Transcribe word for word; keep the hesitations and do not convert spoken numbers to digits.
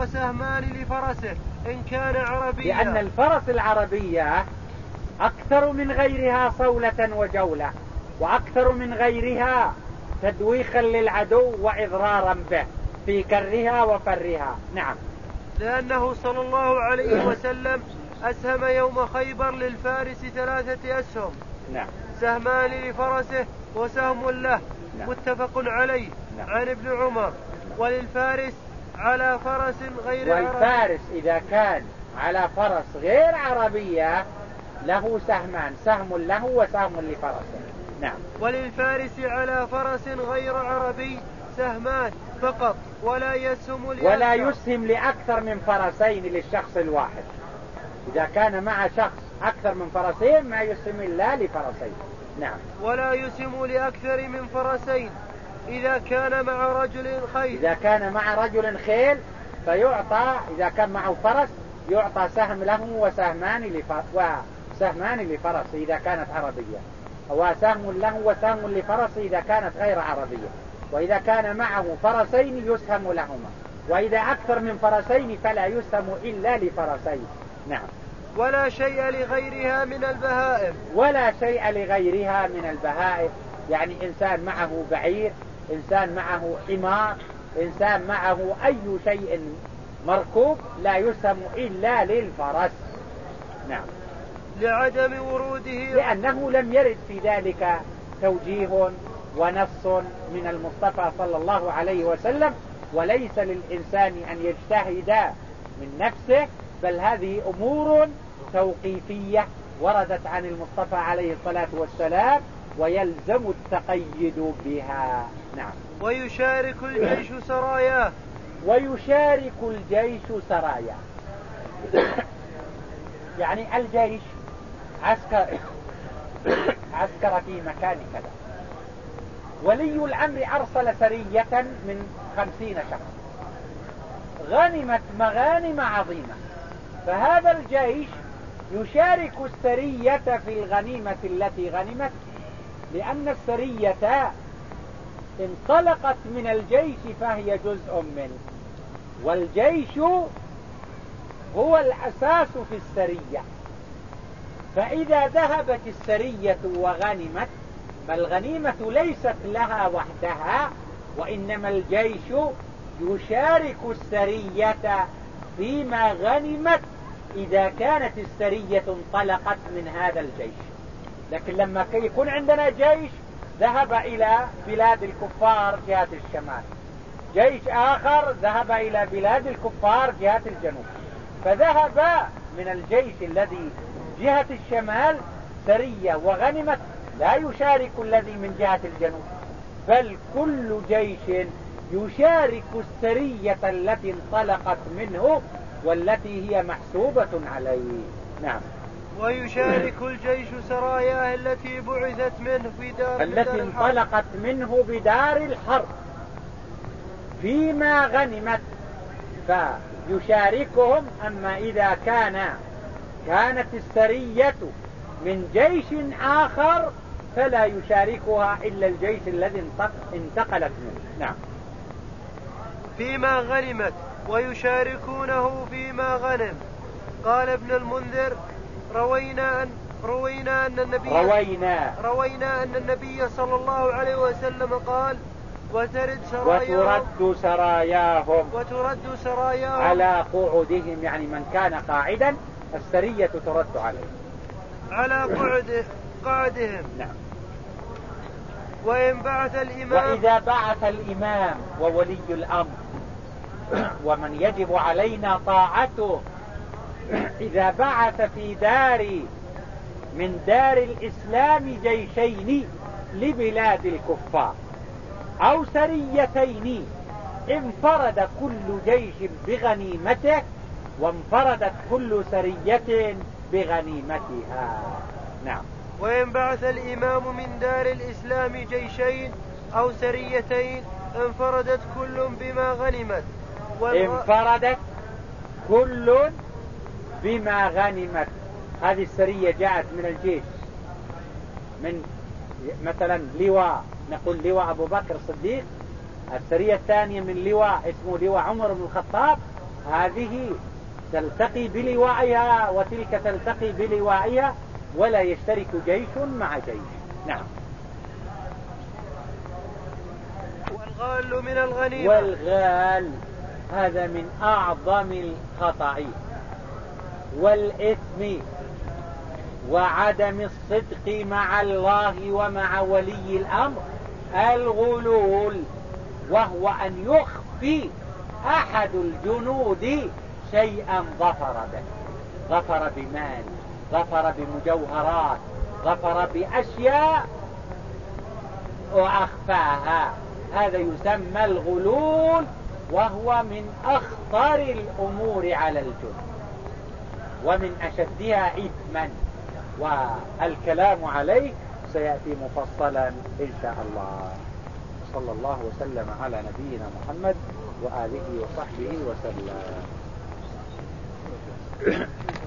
وسهمان لفرسه إن كان عربيا، لأن الفرس العربية أكثر من غيرها صولة وجولة، وأكثر من غيرها تدويخا للعدو وإضرارا به في كرها وفرها. نعم. لأنه صلى الله عليه وسلم أسهم يوم خيبر للفارس ثلاثة أسهم. نعم. سهمان لفرسه وسهم له. نعم. متفق عليه. نعم. عن ابن عمر. وللفارس على فرس غير عربي. والفارس إذا كان على فرس غير عربية له سهمان، سهم له وسهم لفرسه. نعم. وللفارس على فرس غير عربي سهمان فقط ولا يسهم لأكثر. ولا يسهم لأكثر من فرسين للشخص الواحد. إذا كان مع شخص أكثر من فرسين ما يسهم إلا لفرسين. نعم. ولا يسهم لأكثر من فرسين إذا كان مع رجل خيل. إذا كان مع رجل خيل فيعطى، إذا كان معه فرس يعطى سهم له وسهمان لفرس وسهمان لفرس إذا كانت عربية، وسهم له وسهم لفرس إذا كانت غير عربية. وإذا كان معه فرسين يسهم لهما، وإذا أكثر من فرسين فلا يسهم إلا لفرسين. نعم. ولا شيء لغيرها من البهائم. ولا شيء لغيرها من البهائم، يعني إنسان معه بعير، إنسان معه حمار، إنسان معه أي شيء مركوب لا يسهم إلا للفرس. نعم. لعدم وروده، لأنه لم يرد في ذلك توجيه ونص من المصطفى صلى الله عليه وسلم، وليس للإنسان أن يجتهد من نفسه، بل هذه أمور توقيفية وردت عن المصطفى عليه الصلاة والسلام ويلزم التقيد بها. نعم. ويشارك الجيش سراياه. ويشارك الجيش سراياه يعني الجيش عسكر عسكر في مكان كذا، ولي الأمر أرسل سرية من خمسين شخص غنمت مغانم عظيمة، فهذا الجيش يشارك السرية في الغنيمة التي غنمت، لأن السرية انطلقت من الجيش فهي جزء منه، والجيش هو الأساس في السرية. فإذا ذهبت السرية وغنمت فالغنيمة ليست لها وحدها، وإنما الجيش يشارك السرية فيما غنمت إذا كانت السرية انطلقت من هذا الجيش. لكن لما يكون عندنا جيش ذهب إلى بلاد الكفار جهة الشمال، جيش آخر ذهب إلى بلاد الكفار جهة الجنوب، فذهب من الجيش الذي جهة الشمال سرية وغنمت لا يشارك الذي من جهة الجنوب، بل كل جيش يشارك السرية التي انطلقت منه والتي هي محسوبة عليه. نعم. ويشارك الجيش سراياه التي بعثت منه في دار التي انطلقت منه بدار الحرب فيما غنمت فيشاركهم. أما إذا كان كانت السرية من جيش آخر فلا يشاركها إلا الجيش الذي انتقلت منه. نعم. فيما غنمت ويشاركونه فيما غنم. قال ابن المنذر روينا أن روينا أن النبي روينا روينا أن النبي صلى الله عليه وسلم قال وترد سراياهم وترد سراياهم وترد سراياهم على قعودهم، يعني من كان قاعدا السرية ترد عليه على قعد قعدهم. نعم. وإن بعث الإمام وإذا بعث الإمام وولي الأمر ومن يجب علينا طاعته، إذا بعث في دار من دار الإسلام جيشين لبلاد الكفار أو سريتين، انفرد كل جيش بغنيمته وانفردت كل سرية بغنيمتها. نعم. وإن بعث الإمام من دار الإسلام جيشين أو سريتين انفردت كل بما غنمت والغ... انفردت كل بما غنمت. هذه السرية جاءت من الجيش، من مثلا لواء، نقول لواء أبو بكر الصديق، السرية الثانية من لواء اسمه لواء عمر بن الخطاب، هذه تلتقي بلوائها وتلك تلتقي بلوائها، ولا يشترك جيش مع جيش. نعم. والغال من الغنيمة. والغال هذا من أعظم الخطأ والإثم وعدم الصدق مع الله ومع ولي الأمر، الغلول، وهو أن يخفي أحد الجنود شيئا ظفر به، ظفر بمال، ظفر بمجوهرات، ظفر بأشياء وأخفاها، هذا يسمى الغلول، وهو من أخطر الأمور على الجند ومن أشدها إثما، والكلام عليه سيأتي مفصلا إن شاء الله. صلى الله وسلم على نبينا محمد وآله وصحبه وسلم.